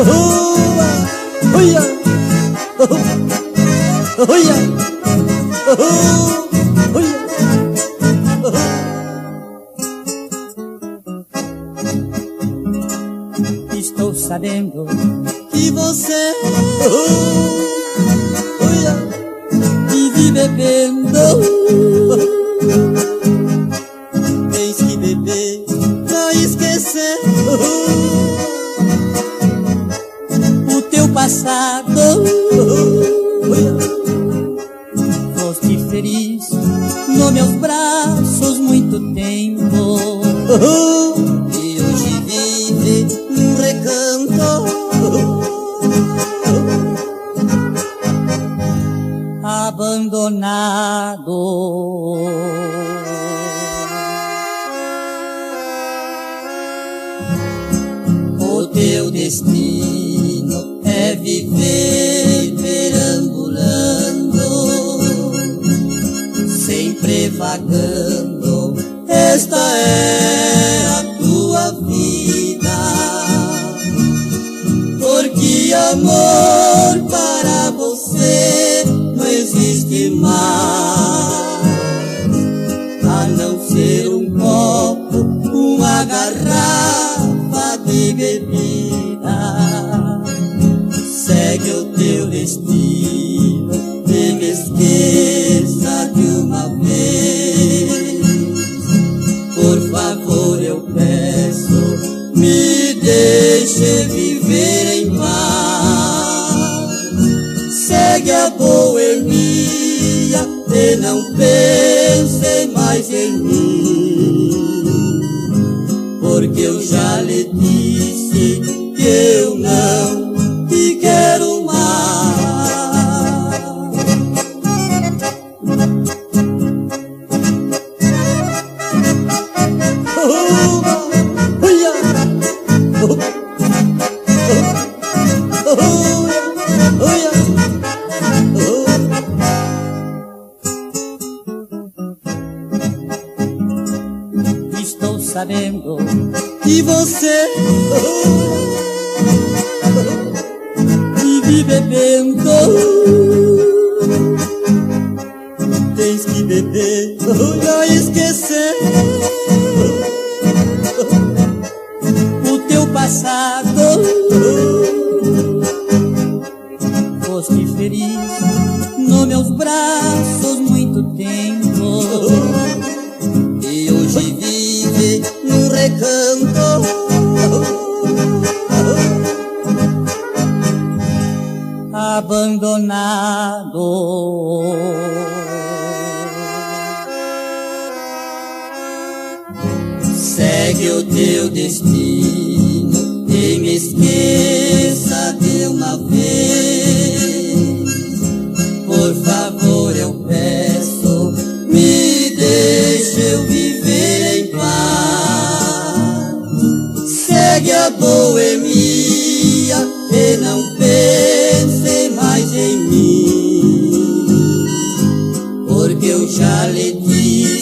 Estou sabendo que você vive bebendo. Tens que beber pra esquecer o teu passado. Foste feliz nos meus braços muito tempo, e hoje vive num recanto, abandonado. O teu destino é viver perambulando, sempre vagando. Esta é a tua vida, porque amor para você não existe mais, a não ser um copo, uma garrafa de bebida. Segue o teu destino e me esqueça de uma vez. Por favor, eu peço, me deixe viver em paz. Segue a boemia e não pense mais em mim, porque eu já lhe disse que eu não te quero mais. Estou sabendo que você vive bebendo. Tens que beber pra esquecer o teu passado. Foste feliz nos meus braços muito tempo, e hoje vive num recanto, abandonado. Segue o teu destino e me esqueça de uma vez. Por favor, eu peço, me deixe eu viver em paz. Segue a boemia e não pense mais em mim, porque eu já lhe disse